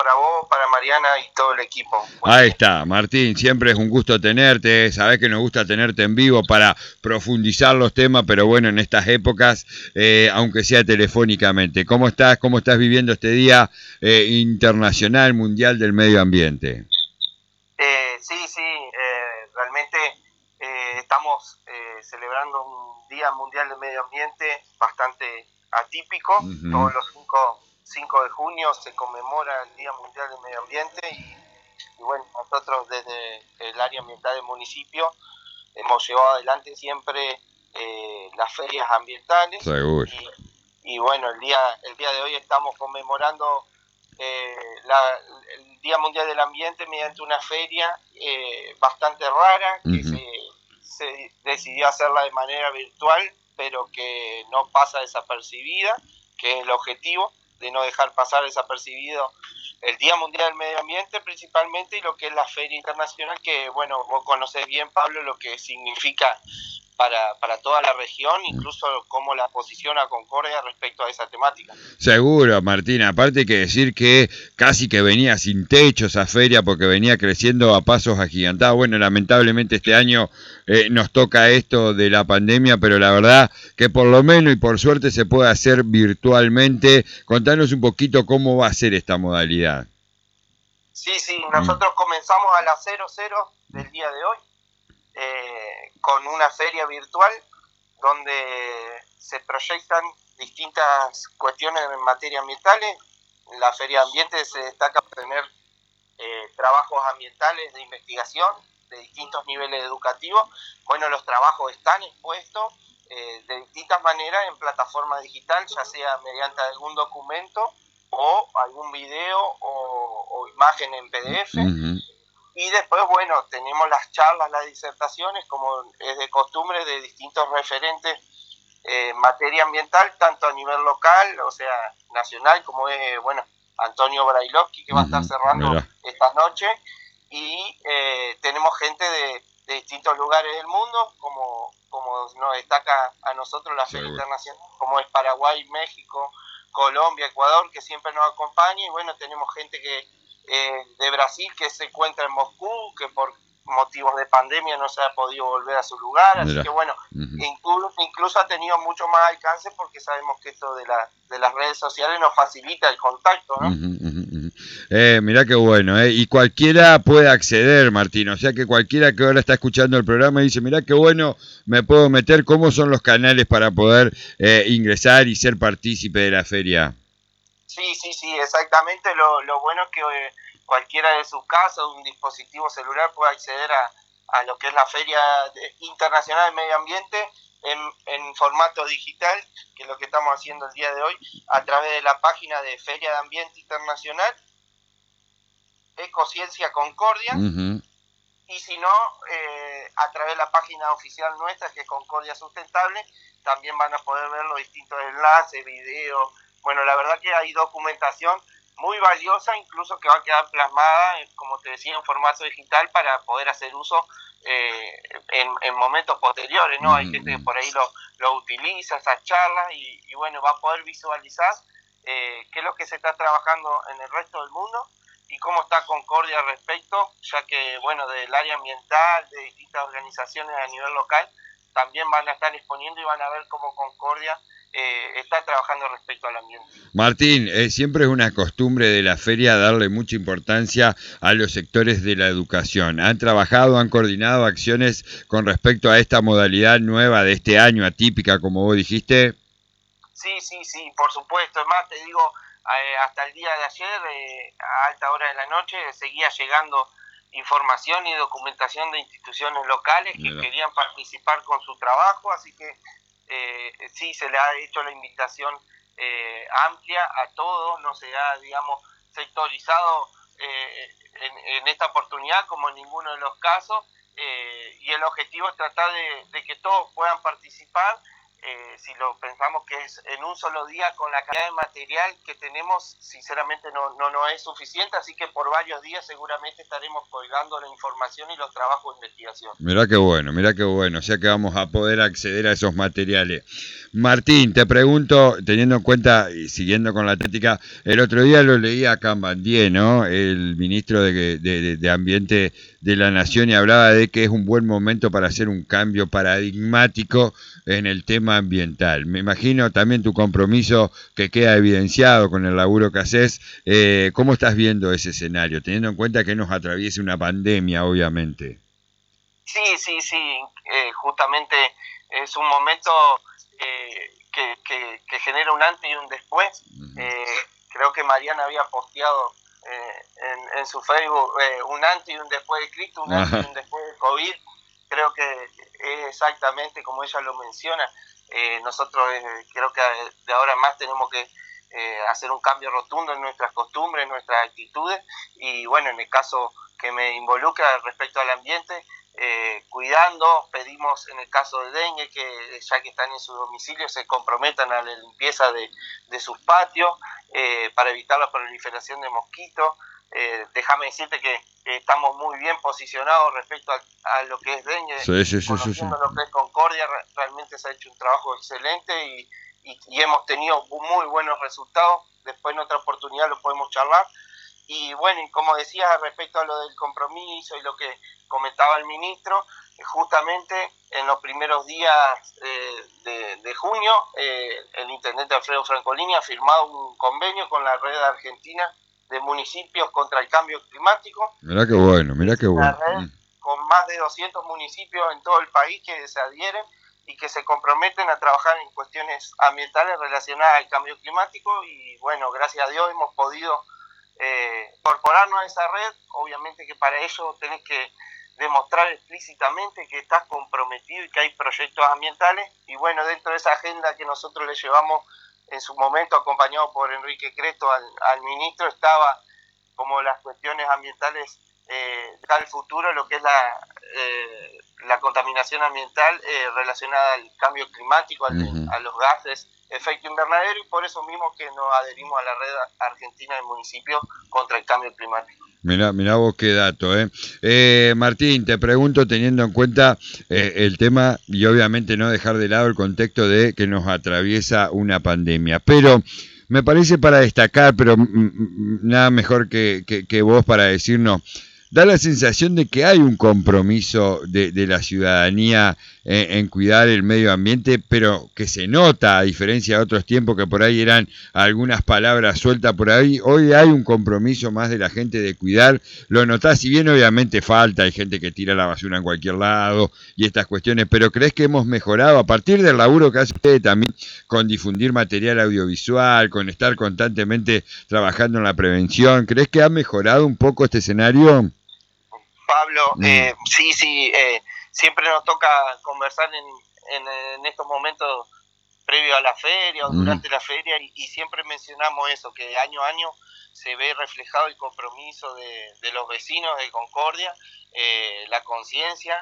para vos, para Mariana y todo el equipo. Ahí está, Martín, siempre es un gusto tenerte, sabés que nos gusta tenerte en vivo para profundizar los temas, pero bueno, en estas épocas, aunque sea telefónicamente. ¿Cómo estás? ¿Cómo estás viviendo este Día Internacional Mundial del Medio Ambiente? Sí, realmente estamos celebrando un Día Mundial del Medio Ambiente bastante atípico. Uh-huh. Todos los 5 de junio se conmemora el Día Mundial del Medio Ambiente y bueno, nosotros desde el área ambiental del municipio hemos llevado adelante siempre las ferias ambientales. Seguro. Y bueno, el día de hoy estamos conmemorando el Día Mundial del Ambiente mediante una feria bastante rara que se decidió hacerla de manera virtual, pero que no pasa desapercibida, que es el objetivo de no dejar pasar desapercibido el Día Mundial del Medio Ambiente principalmente, y lo que es la Feria Internacional, que bueno, vos conocés bien, Pablo, lo que significa para toda la región, incluso cómo la posiciona Concordia respecto a esa temática. Seguro, Martín, aparte hay que decir que casi que venía sin techo esa feria porque venía creciendo a pasos agigantados. Bueno, lamentablemente este año nos toca esto de la pandemia, pero la verdad que por lo menos y por suerte se puede hacer virtualmente. Contanos un poquito cómo va a ser esta modalidad. Sí, nosotros comenzamos a las 00 del día de hoy con una feria virtual donde se proyectan distintas cuestiones en materia ambientales. La Feria de Ambiente se destaca por tener trabajos ambientales de investigación de distintos niveles educativos. Bueno, los trabajos están expuestos de distintas maneras en plataforma digital, ya sea mediante algún documento o algún video o imagen en PDF. Uh-huh. Y después, bueno, tenemos las charlas, las disertaciones, como es de costumbre, de distintos referentes en materia ambiental, tanto a nivel local, o sea, nacional, como es, bueno, Antonio Brailovsky, que va a estar cerrando esta noche, y tenemos gente de distintos lugares del mundo, como nos destaca a nosotros la Feria Internacional, como es Paraguay, México, Colombia, Ecuador, que siempre nos acompaña, y bueno, tenemos gente que de Brasil que se encuentra en Moscú, que por motivos de pandemia no se ha podido volver a su lugar, así que bueno, incluso ha tenido mucho más alcance porque sabemos que esto de las redes sociales nos facilita el contacto, ¿no? Mirá qué bueno, y cualquiera puede acceder, Martín, o sea que cualquiera que ahora está escuchando el programa dice, mirá qué bueno, me puedo meter, ¿cómo son los canales para poder ingresar y ser partícipe de la feria? Sí, exactamente. Lo bueno es que cualquiera de sus casas, un dispositivo celular, puede acceder a lo que es la Feria Internacional de Medio Ambiente en formato digital, que es lo que estamos haciendo el día de hoy, a través de la página de Feria de Ambiente Internacional, Ecociencia Concordia, y si no, a través de la página oficial nuestra, que es Concordia Sustentable, también van a poder ver los distintos enlaces, videos. Bueno, la verdad que hay documentación muy valiosa, incluso que va a quedar plasmada, como te decía, en formato digital para poder hacer uso en momentos posteriores, ¿no? Hay gente que por ahí lo utiliza, esas charlas, y bueno, va a poder visualizar qué es lo que se está trabajando en el resto del mundo y cómo está Concordia al respecto, ya que, bueno, del área ambiental, de distintas organizaciones a nivel local, también van a estar exponiendo y van a ver cómo Concordia está trabajando respecto al ambiente. Martín, siempre es una costumbre de la feria darle mucha importancia a los sectores de la educación. ¿Han trabajado, han coordinado acciones con respecto a esta modalidad nueva de este año, atípica, como vos dijiste? Sí, por supuesto. Es más, te digo, hasta el día de ayer, a alta hora de la noche, seguía llegando información y documentación de instituciones locales que querían participar con su trabajo, así que sí, se le ha hecho la invitación amplia a todos, no se ha, digamos, sectorizado en esta oportunidad como en ninguno de los casos, y el objetivo es tratar de que todos puedan participar si lo pensamos que es en un solo día con la cantidad de material que tenemos, sinceramente no es suficiente, así que por varios días seguramente estaremos colgando la información y los trabajos de investigación. Mirá qué bueno, o sea que vamos a poder acceder a esos materiales. Martín, te pregunto, teniendo en cuenta y siguiendo con la táctica, el otro día lo leí a Cambandier, ¿no? El ministro de Ambiente de la Nación, y hablaba de que es un buen momento para hacer un cambio paradigmático en el tema ambiental. Me imagino también tu compromiso que queda evidenciado con el laburo que haces. ¿Cómo estás viendo ese escenario, teniendo en cuenta que nos atraviesa una pandemia, obviamente? Sí, justamente es un momento que genera un antes y un después. Creo que Mariana había posteado en su Facebook un antes y un después de Cristo, un antes y un después de COVID. Creo que es exactamente como ella lo menciona. Nosotros creo que de ahora en más tenemos que hacer un cambio rotundo en nuestras costumbres, en nuestras actitudes, y bueno, en el caso que me involucra respecto al ambiente, cuidando, pedimos en el caso de dengue que ya que están en su domicilio se comprometan a la limpieza de sus patios para evitar la proliferación de mosquitos. Déjame decirte que estamos muy bien posicionados respecto a lo que es dengue, conociendo lo que es Concordia, realmente se ha hecho un trabajo excelente y hemos tenido muy buenos resultados. Después en otra oportunidad lo podemos charlar. Y bueno, y como decía respecto a lo del compromiso y lo que comentaba el ministro, justamente en los primeros días de junio, el intendente Alfredo Francolini ha firmado un convenio con la red argentina de municipios contra el cambio climático. Mirá qué bueno. Una red con más de 200 municipios en todo el país que se adhieren y que se comprometen a trabajar en cuestiones ambientales relacionadas al cambio climático. Y bueno, gracias a Dios hemos podido incorporarnos a esa red. Obviamente que para ello tenés que demostrar explícitamente que estás comprometido y que hay proyectos ambientales. Y bueno, dentro de esa agenda que nosotros le llevamos en su momento, acompañado por Enrique Cresto al ministro, estaba como las cuestiones ambientales al futuro, lo que es la contaminación ambiental relacionada al cambio climático, a los gases efecto invernadero, y por eso mismo que nos adherimos a la red argentina de municipios contra el cambio climático. Mirá vos qué dato, Martín, te pregunto, teniendo en cuenta el tema, y obviamente no dejar de lado el contexto de que nos atraviesa una pandemia, pero me parece para destacar, pero nada mejor que vos para decirnos, da la sensación de que hay un compromiso de la ciudadanía en cuidar el medio ambiente, pero que se nota, a diferencia de otros tiempos que por ahí eran algunas palabras sueltas por ahí. Hoy hay un compromiso más de la gente de cuidar. Lo notás, si bien obviamente falta, hay gente que tira la basura en cualquier lado y estas cuestiones, pero ¿crees que hemos mejorado a partir del laburo que hace usted también con difundir material audiovisual, con estar constantemente trabajando en la prevención? ¿Crees que ha mejorado un poco este escenario? Pablo, sí, siempre nos toca conversar en estos momentos previo a la feria o durante la feria, y siempre mencionamos eso, que de año a año se ve reflejado el compromiso de los vecinos de Concordia, la conciencia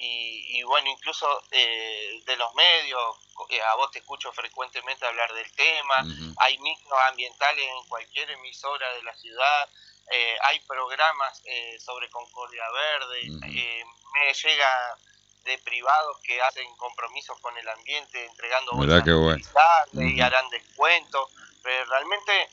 y bueno, incluso de los medios. A vos te escucho frecuentemente hablar del tema, hay micros ambientales en cualquier emisora de la ciudad. Hay programas sobre Concordia Verde, me llega de privados que hacen compromisos con el ambiente, entregando bolsas reutilizables y harán descuentos. Realmente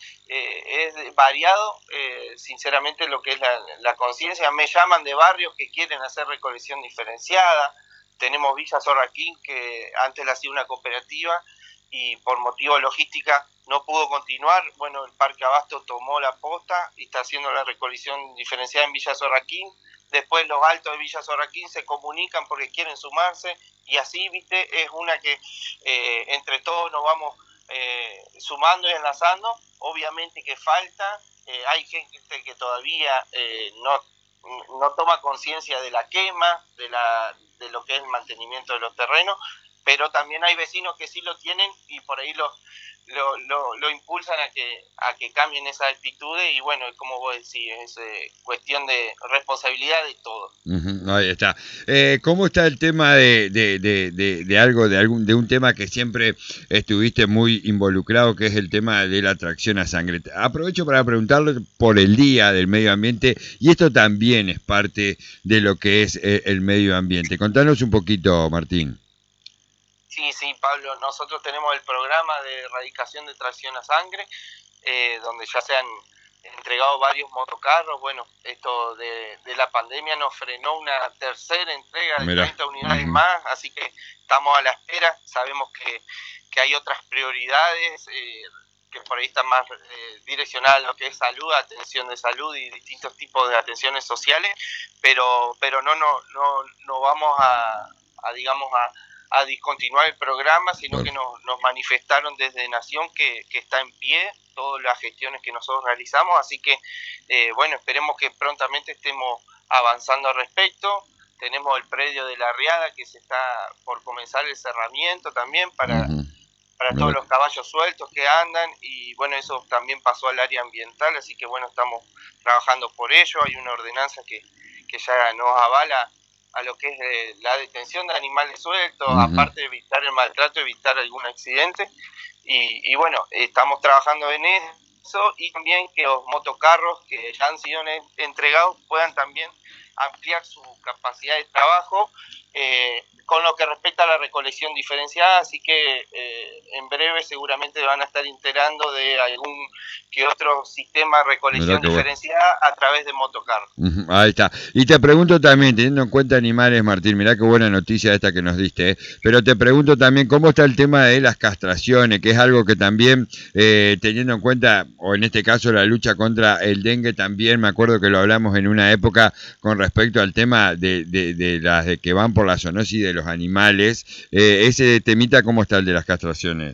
es variado, sinceramente, lo que es la conciencia. Me llaman de barrios que quieren hacer recolección diferenciada. Tenemos Villa Sorraquín, que antes la hacía una cooperativa y por motivo logística no pudo continuar. Bueno, el Parque Abasto tomó la posta y está haciendo la recolección diferenciada en Villa Sorraquín. Después los altos de Villa Sorraquín se comunican porque quieren sumarse, y así, viste, es una que entre todos nos vamos sumando y enlazando. Obviamente que falta, hay gente que todavía no toma conciencia de la quema, de lo que es el mantenimiento de los terrenos, pero también hay vecinos que sí lo tienen y por ahí lo impulsan a que cambien esas actitudes y bueno, como vos decís, es cuestión de responsabilidad de todos. Ahí está. ¿Cómo está el tema de un tema que siempre estuviste muy involucrado, que es el tema de la tracción a sangre? Aprovecho para preguntarle por el Día del Medio Ambiente y esto también es parte de lo que es el medio ambiente. Contanos un poquito, Martín. Sí, Pablo, nosotros tenemos el programa de erradicación de tracción a sangre, donde ya se han entregado varios motocarros. Bueno, esto de la pandemia nos frenó una tercera entrega de 30 unidades más, así que estamos a la espera. Sabemos que hay otras prioridades que por ahí están más direccionadas a lo que es salud, atención de salud y distintos tipos de atenciones sociales, pero no vamos a digamos, a discontinuar el programa, sino que nos manifestaron desde Nación que está en pie todas las gestiones que nosotros realizamos, así que bueno, esperemos que prontamente estemos avanzando al respecto. Tenemos el predio de la Riada que se está por comenzar el cerramiento también para todos los caballos sueltos que andan, y bueno, eso también pasó al área ambiental, así que bueno, estamos trabajando por ello. Hay una ordenanza que ya nos avala a lo que es la detención de animales sueltos, aparte de evitar el maltrato, evitar algún accidente, y bueno, estamos trabajando en eso, y también que los motocarros que ya han sido entregados puedan también ampliar su capacidad de trabajo con lo que respecta a la recolección diferenciada, así que en breve seguramente van a estar enterando de algún que otro sistema de recolección diferenciada a través de motocarros. Ahí está. Y te pregunto también, teniendo en cuenta animales, Martín, mirá qué buena noticia esta que nos diste, pero te pregunto también cómo está el tema de las castraciones, que es algo que también, teniendo en cuenta, o en este caso la lucha contra el dengue también, me acuerdo que lo hablamos en una época con respecto al tema de las que van por la zoonosis de los animales. Ese temita, ¿cómo está el de las castraciones?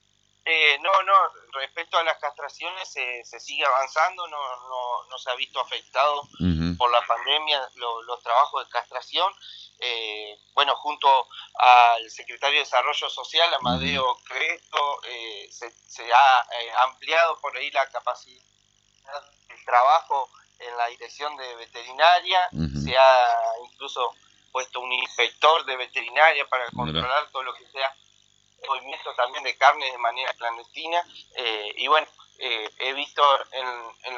Respecto a las castraciones se sigue avanzando, no se ha visto afectado por la pandemia los trabajos de castración. Bueno, junto al secretario de Desarrollo Social, Amadeo Cresto, se ha ampliado por ahí la capacidad del trabajo en la dirección de veterinaria, se ha incluso puesto un inspector de veterinaria para controlar todo lo que sea movimiento también de carne de manera clandestina, y bueno, he visto en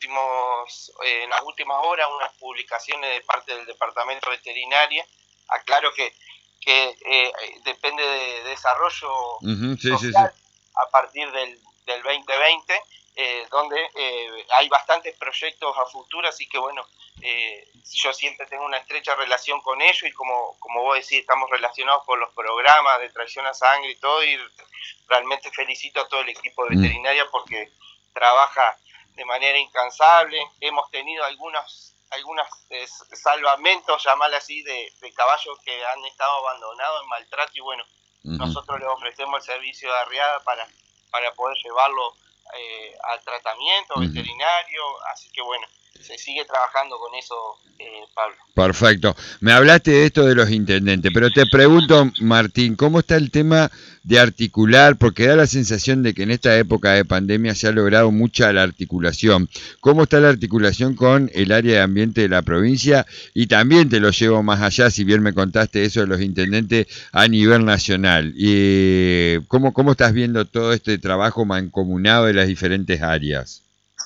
las últimas horas unas publicaciones de parte del departamento veterinaria. Aclaro que depende de desarrollo social a partir del 2020, donde hay bastantes proyectos a futuro, así que bueno, yo siempre tengo una estrecha relación con ellos, y como vos decís, estamos relacionados con los programas de tracción a sangre y todo, y realmente felicito a todo el equipo de veterinaria porque trabaja de manera incansable. Hemos tenido algunos salvamentos, llamarle así, de caballos que han estado abandonados en maltrato, y bueno, nosotros les ofrecemos el servicio de arriada para poder llevarlo al tratamiento veterinario, así que bueno, se sigue trabajando con eso, Pablo. Perfecto. Me hablaste de esto de los intendentes, pero te pregunto, Martín, ¿cómo está el tema de articular? Porque da la sensación de que en esta época de pandemia se ha logrado mucha la articulación. ¿Cómo está la articulación con el área de ambiente de la provincia? Y también te lo llevo más allá, si bien me contaste eso de los intendentes a nivel nacional. Y ¿cómo estás viendo todo este trabajo mancomunado de las diferentes áreas?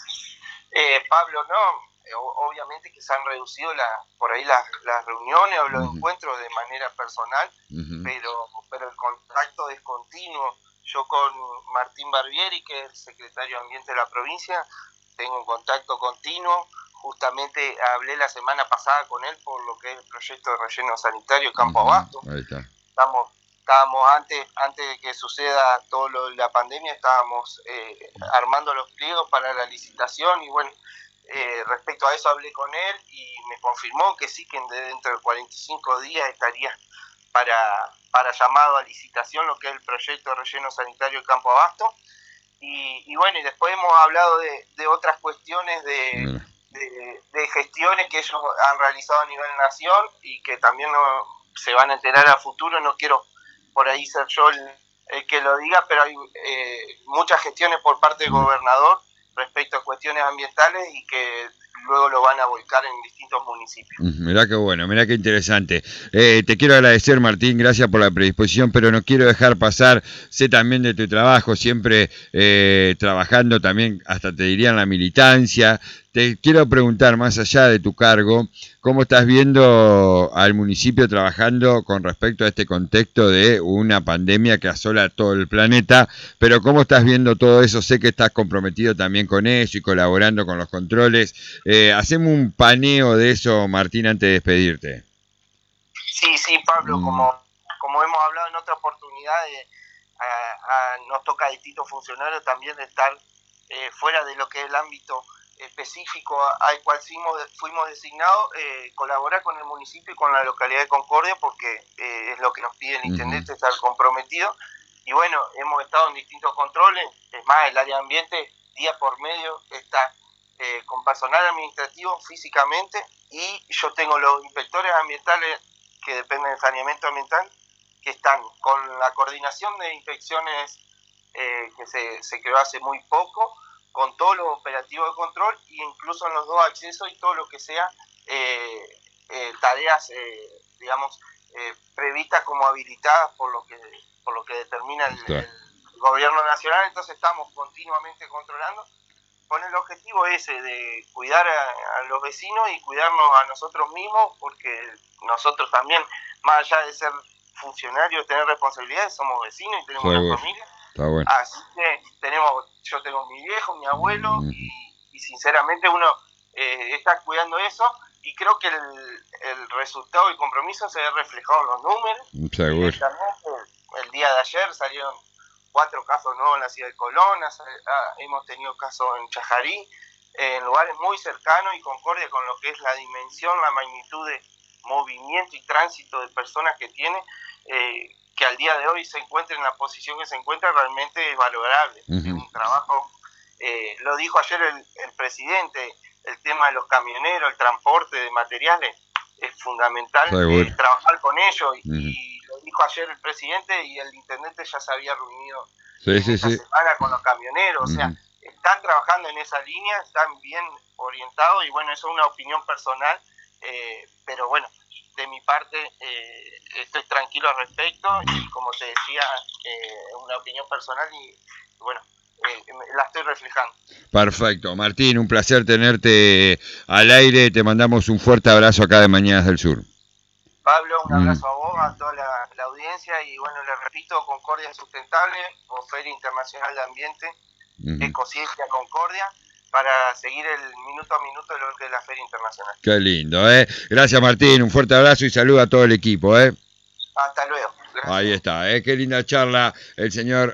Pablo, obviamente que se han reducido por ahí las reuniones o los encuentros de manera personal, pero el contacto es continuo. Yo con Martín Barbieri, que es el secretario de Ambiente de la provincia, tengo un contacto continuo. Justamente hablé la semana pasada con él por lo que es el proyecto de relleno sanitario Campo Abasto. Ahí está. Estábamos antes de que suceda todo lo de la pandemia, estábamos armando los pliegos para la licitación, y bueno, respecto a eso hablé con él y me confirmó que sí, que dentro de 45 días estaría para llamado a licitación lo que es el proyecto de relleno sanitario Campo Abasto, y bueno, y después hemos hablado de otras cuestiones de gestiones que ellos han realizado a nivel nación y que también se van a enterar a futuro. No quiero por ahí ser yo el que lo diga, pero hay muchas gestiones por parte del gobernador respecto a cuestiones ambientales y que luego lo van a volcar en distintos municipios. Mirá qué bueno, mirá qué interesante. Te quiero agradecer, Martín, gracias por la predisposición, pero no quiero dejar pasar, sé también de tu trabajo, siempre trabajando también, hasta te diría en la militancia. Te quiero preguntar, más allá de tu cargo, ¿cómo estás viendo al municipio trabajando con respecto a este contexto de una pandemia que asola a todo el planeta? Pero ¿cómo estás viendo todo eso? Sé que estás comprometido también con eso y colaborando con los controles. Hacemos un paneo de eso, Martín, antes de despedirte. Sí, Pablo, como hemos hablado en otra oportunidad, nos toca a distintos funcionarios también de estar fuera de lo que es el ámbito específico al cual fuimos designados, colaborar con el municipio y con la localidad de Concordia, porque es lo que nos pide el intendente, estar comprometido. Y bueno, hemos estado en distintos controles, es más, el área de ambiente día por medio está con personal administrativo físicamente, y yo tengo los inspectores ambientales que dependen del saneamiento ambiental, que están con la coordinación de inspecciones que se creó hace muy poco, con todos los operativos de control, e incluso en los dos accesos y todo lo que sea tareas, digamos, previstas como habilitadas por lo que determina el gobierno nacional. Entonces estamos continuamente controlando con el objetivo ese de cuidar a los vecinos y cuidarnos a nosotros mismos, porque nosotros también, más allá de ser funcionarios, tener responsabilidades, somos vecinos y tenemos una familia. Bueno. Así que yo tengo mi viejo, mi abuelo, y sinceramente uno está cuidando eso, y creo que el resultado y el compromiso se ve reflejado en los números. Seguro. El día de ayer salieron 4 casos nuevos en la ciudad de Colón, hemos tenido casos en Chajarí, en lugares muy cercanos, y Concordia, con lo que es la dimensión, la magnitud de movimiento y tránsito de personas que tiene, que al día de hoy se encuentra en la posición que se encuentra, realmente es valorable. Es un trabajo, lo dijo ayer el presidente, el tema de los camioneros, el transporte de materiales, es fundamental trabajar con ellos, y lo dijo ayer el presidente, y el intendente ya se había reunido esta semana con los camioneros. O sea, están trabajando en esa línea, están bien orientados, y bueno, eso es una opinión personal, pero bueno, de mi parte estoy tranquilo al respecto, y como te decía, una opinión personal, y bueno, la estoy reflejando. Perfecto. Martín, un placer tenerte al aire, te mandamos un fuerte abrazo acá de Mañanas del Sur. Pablo, un abrazo a vos, a toda la audiencia, y bueno, le repito, Concordia Sustentable, o Feria Internacional de Ambiente, Ecociencia Concordia, para seguir el minuto a minuto de lo que es la Feria Internacional. Qué lindo, ¿eh? Gracias, Martín, un fuerte abrazo y saludo a todo el equipo, ¿eh? Hasta luego. Gracias. Ahí está, ¿eh? Qué linda charla el señor